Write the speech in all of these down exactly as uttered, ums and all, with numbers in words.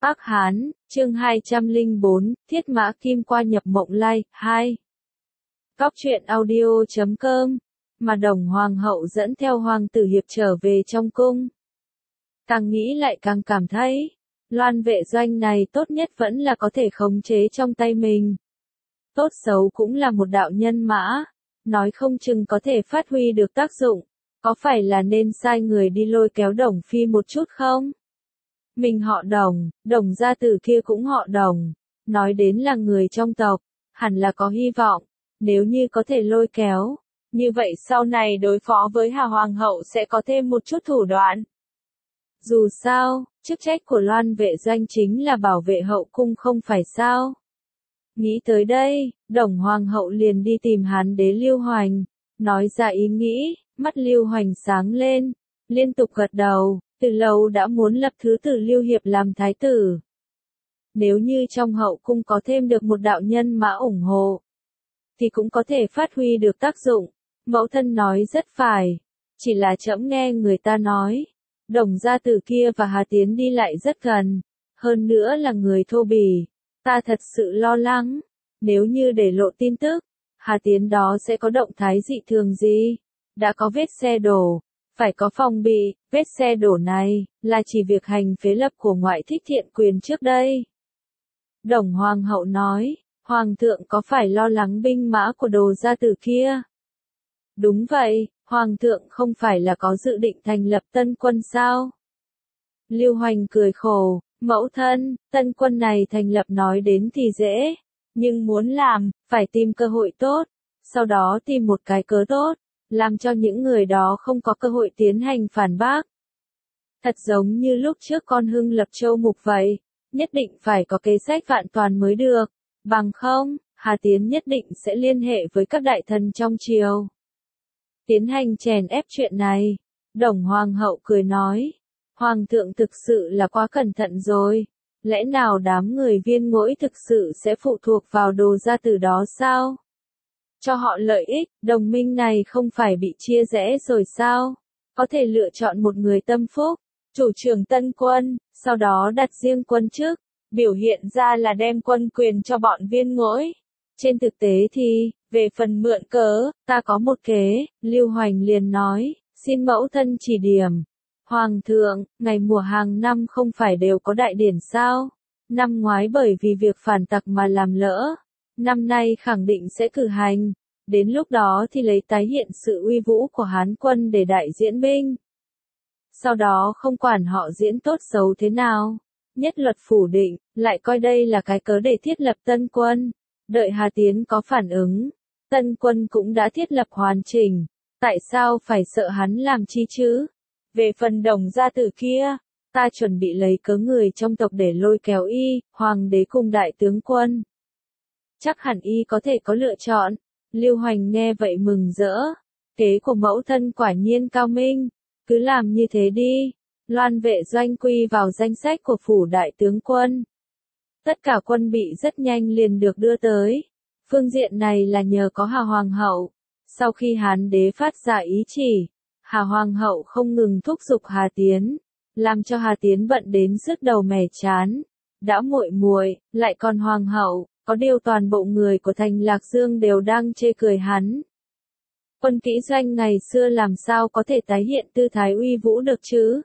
Ác Hán, chương hai trăm lẻ bốn, Thiết Mã Kim qua nhập Mộng Lai, hai. Cóc truyện audio chấm com, mà Đồng Hoàng hậu dẫn theo Hoàng tử Hiệp trở về trong cung. Càng nghĩ lại càng cảm thấy, Loan Vệ Doanh này tốt nhất vẫn là có thể khống chế trong tay mình. Tốt xấu cũng là một đạo nhân mã, nói không chừng có thể phát huy được tác dụng, có phải là nên sai người đi lôi kéo Đồng Phi một chút không? Mình họ Đồng, Đồng gia tử kia cũng họ Đồng, nói đến là người trong tộc, hẳn là có hy vọng, nếu như có thể lôi kéo, như vậy sau này đối phó với Hà Hoàng hậu sẽ có thêm một chút thủ đoạn. Dù sao, chức trách của Loan Vệ Doanh chính là bảo vệ hậu cung không phải sao? Nghĩ tới đây, Đồng Hoàng hậu liền đi tìm Hán đế Lưu Hoành, nói ra ý nghĩ, mắt Lưu Hoành sáng lên, liên tục gật đầu, từ lâu đã muốn lập thứ tử Lưu Hiệp làm thái tử. Nếu như trong hậu cung có thêm được một đạo nhân mã ủng hộ, thì cũng có thể phát huy được tác dụng. Mẫu thân nói rất phải, chỉ là trẫm nghe người ta nói, Đồng gia tử kia và Hà Tiến đi lại rất gần, hơn nữa là người thô bỉ, ta thật sự lo lắng, nếu như để lộ tin tức, Hà Tiến đó sẽ có động thái dị thường gì? Đã có vết xe đổ, phải có phòng bị, vết xe đổ này, là chỉ việc hành phế lập của ngoại thích thiện quyền trước đây. Đồng Hoàng hậu nói, Hoàng thượng có phải lo lắng binh mã của Đồ gia tử kia? Đúng vậy, Hoàng thượng không phải là có dự định thành lập tân quân sao? Lưu Hoành cười khổ, mẫu thân, tân quân này thành lập nói đến thì dễ, nhưng muốn làm, phải tìm cơ hội tốt, sau đó tìm một cái cớ tốt, làm cho những người đó không có cơ hội tiến hành phản bác. Thật giống như lúc trước con Hưng lập Châu Mục vậy, nhất định phải có kế sách vạn toàn mới được, bằng không, Hà Tiến nhất định sẽ liên hệ với các đại thần trong triều. Tiến hành chèn ép chuyện này, Đồng Hoàng hậu cười nói, Hoàng thượng thực sự là quá cẩn thận rồi, lẽ nào đám người Viên Ngỗi thực sự sẽ phụ thuộc vào Đồ gia tử đó sao? Cho họ lợi ích, đồng minh này không phải bị chia rẽ rồi sao? Có thể lựa chọn một người tâm phúc, chủ trưởng tân quân, sau đó đặt riêng quân chức, biểu hiện ra là đem quân quyền cho bọn Viên Ngỗi. Trên thực tế thì, về phần mượn cớ, ta có một kế, Lưu Hoành liền nói, xin mẫu thân chỉ điểm. Hoàng thượng, ngày mùa hàng năm không phải đều có đại điển sao? Năm ngoái bởi vì việc phản tặc mà làm lỡ, năm nay khẳng định sẽ cử hành, đến lúc đó thì lấy tái hiện sự uy vũ của Hán quân để đại diễn binh. Sau đó không quản họ diễn tốt xấu thế nào, nhất luật phủ định, lại coi đây là cái cớ để thiết lập tân quân, đợi Hà Tiến có phản ứng, tân quân cũng đã thiết lập hoàn chỉnh, tại sao phải sợ hắn làm chi chứ? Về phần Đồng gia tử kia, ta chuẩn bị lấy cớ người trong tộc để lôi kéo y, hoàng đế cùng đại tướng quân. Chắc hẳn y có thể có lựa chọn. Lưu Hoành nghe vậy mừng rỡ. Kế của mẫu thân quả nhiên cao minh. Cứ làm như thế đi. Loan Vệ Doanh quy vào danh sách của phủ đại tướng quân. Tất cả quân bị rất nhanh liền được đưa tới. Phương diện này là nhờ có Hà Hoàng hậu. Sau khi Hán đế phát ra ý chỉ, Hà Hoàng hậu không ngừng thúc giục Hà Tiến, làm cho Hà Tiến bận đến sứt đầu mẻ chán. Đã muội muội, lại còn Hoàng hậu. Có điều toàn bộ người của thành Lạc Dương đều đang chê cười hắn. Quân kỹ doanh ngày xưa làm sao có thể tái hiện tư thái uy vũ được chứ?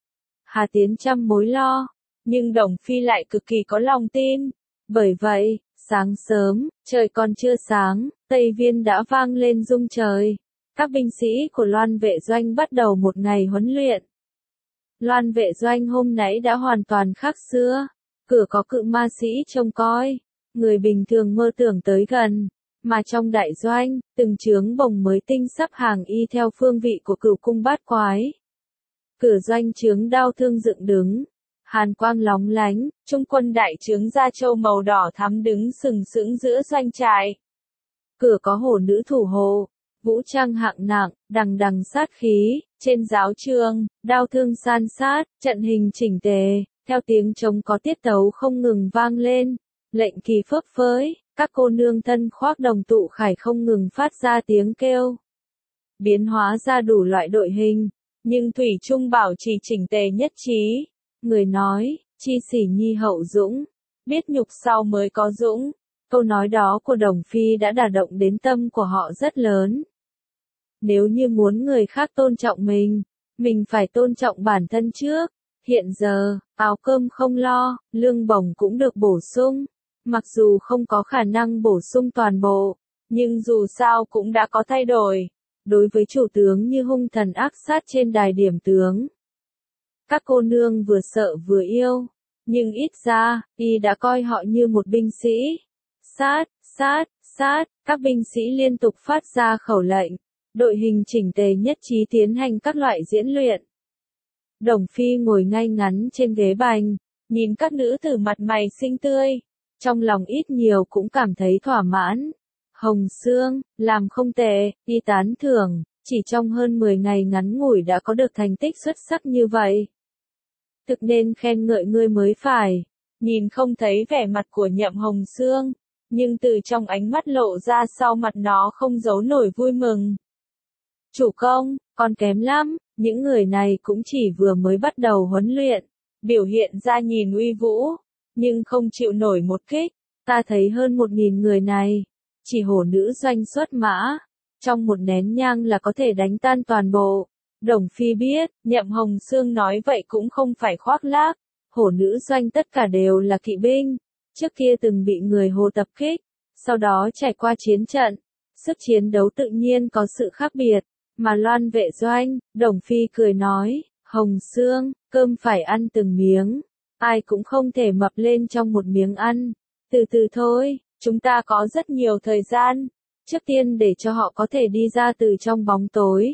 Hà Tiến trăm mối lo, nhưng Đồng Phi lại cực kỳ có lòng tin. Bởi vậy, sáng sớm, trời còn chưa sáng, Tây Viên đã vang lên rung trời. Các binh sĩ của Loan Vệ Doanh bắt đầu một ngày huấn luyện. Loan Vệ Doanh hôm nãy đã hoàn toàn khác xưa, cửa có cự ma sĩ trông coi. Người bình thường mơ tưởng tới gần, mà trong đại doanh, từng trướng bồng mới tinh sắp hàng y theo phương vị của cửu cung bát quái. Cửa doanh trướng đao thương dựng đứng, hàn quang lóng lánh, trung quân đại trướng Gia Châu màu đỏ thắm đứng sừng sững giữa doanh trại. Cửa có hổ nữ thủ hộ, vũ trang hạng nặng, đằng đằng sát khí, trên giáo trường, đao thương san sát, trận hình chỉnh tề, theo tiếng trống có tiết tấu không ngừng vang lên. Lệnh kỳ phấp phới, các cô nương thân khoác đồng tụ khải không ngừng phát ra tiếng kêu. Biến hóa ra đủ loại đội hình, nhưng thủy chung bảo trì chỉnh tề nhất trí. Người nói, chi sỉ nhi hậu dũng, biết nhục sau mới có dũng. Câu nói đó của Đồng Phi đã đả động đến tâm của họ rất lớn. Nếu như muốn người khác tôn trọng mình, mình phải tôn trọng bản thân trước. Hiện giờ, áo cơm không lo, lương bổng cũng được bổ sung. Mặc dù không có khả năng bổ sung toàn bộ, nhưng dù sao cũng đã có thay đổi. Đối với chủ tướng như hung thần ác sát trên đài điểm tướng, các cô nương vừa sợ vừa yêu, nhưng ít ra, y đã coi họ như một binh sĩ. Sát, sát, sát, các binh sĩ liên tục phát ra khẩu lệnh, đội hình chỉnh tề nhất trí tiến hành các loại diễn luyện. Đồng Phi ngồi ngay ngắn trên ghế bành, nhìn các nữ tử mặt mày xinh tươi, trong lòng ít nhiều cũng cảm thấy thỏa mãn. Hồng Sương, làm không tệ, y tán thưởng, chỉ trong hơn mười ngày ngắn ngủi đã có được thành tích xuất sắc như vậy. Thực nên khen ngợi ngươi mới phải. Nhìn không thấy vẻ mặt của Nhậm Hồng Sương, nhưng từ trong ánh mắt lộ ra sau mặt nó không giấu nổi vui mừng. Chủ công, còn kém lắm, những người này cũng chỉ vừa mới bắt đầu huấn luyện, biểu hiện ra nhìn uy vũ, nhưng không chịu nổi một kích. Ta thấy hơn một nghìn người này, chỉ hổ nữ doanh xuất mã, trong một nén nhang là có thể đánh tan toàn bộ. Đồng Phi biết, Nhậm Hồng Sương nói vậy cũng không phải khoác lác, hổ nữ doanh tất cả đều là kỵ binh, trước kia từng bị người Hồ tập kích, sau đó trải qua chiến trận, sức chiến đấu tự nhiên có sự khác biệt, mà Loan vệ doanh, Đồng Phi cười nói, Hồng Sương, cơm phải ăn từng miếng, ai cũng không thể mập lên trong một miếng ăn, từ từ thôi, chúng ta có rất nhiều thời gian, trước tiên để cho họ có thể đi ra từ trong bóng tối.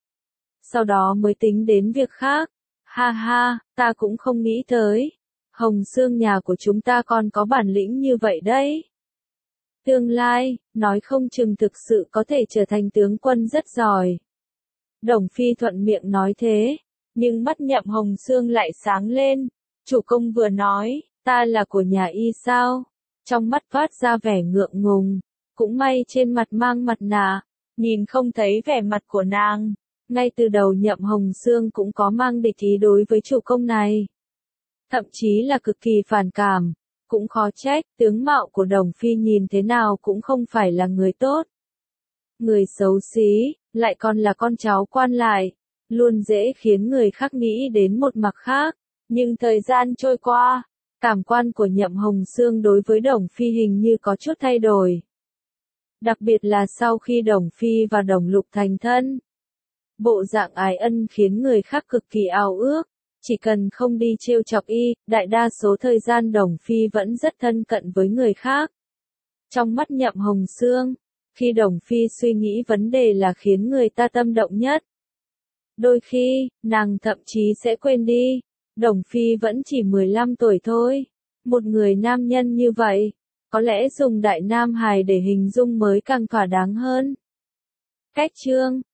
Sau đó mới tính đến việc khác. Ha ha, ta cũng không nghĩ tới. Hồng Sương nhà của chúng ta còn có bản lĩnh như vậy đấy. Tương lai, nói không chừng thực sự có thể trở thành tướng quân rất giỏi. Đồng Phi thuận miệng nói thế, nhưng mắt Nhậm Hồng Sương lại sáng lên. Chủ công vừa nói, ta là của nhà y sao? Trong mắt phát ra vẻ ngượng ngùng, cũng may trên mặt mang mặt nạ, nhìn không thấy vẻ mặt của nàng. Ngay từ đầu Nhậm Hồng Sương cũng có mang địch ý đối với chủ công này. Thậm chí là cực kỳ phản cảm, cũng khó trách, tướng mạo của Đồng Phi nhìn thế nào cũng không phải là người tốt. Người xấu xí, lại còn là con cháu quan lại, luôn dễ khiến người khác nghĩ đến một mặt khác. Nhưng thời gian trôi qua, cảm quan của Nhậm Hồng Sương đối với Đồng Phi hình như có chút thay đổi. Đặc biệt là sau khi Đồng Phi và Đồng Lục thành thân. Bộ dạng ái ân khiến người khác cực kỳ ao ước, chỉ cần không đi trêu chọc y, đại đa số thời gian Đồng Phi vẫn rất thân cận với người khác. Trong mắt Nhậm Hồng Sương, khi Đồng Phi suy nghĩ vấn đề là khiến người ta tâm động nhất. Đôi khi, nàng thậm chí sẽ quên đi, Đồng Phi vẫn chỉ mười lăm tuổi thôi. Một người nam nhân như vậy, có lẽ dùng đại nam hài để hình dung mới càng thỏa đáng hơn. Cách chương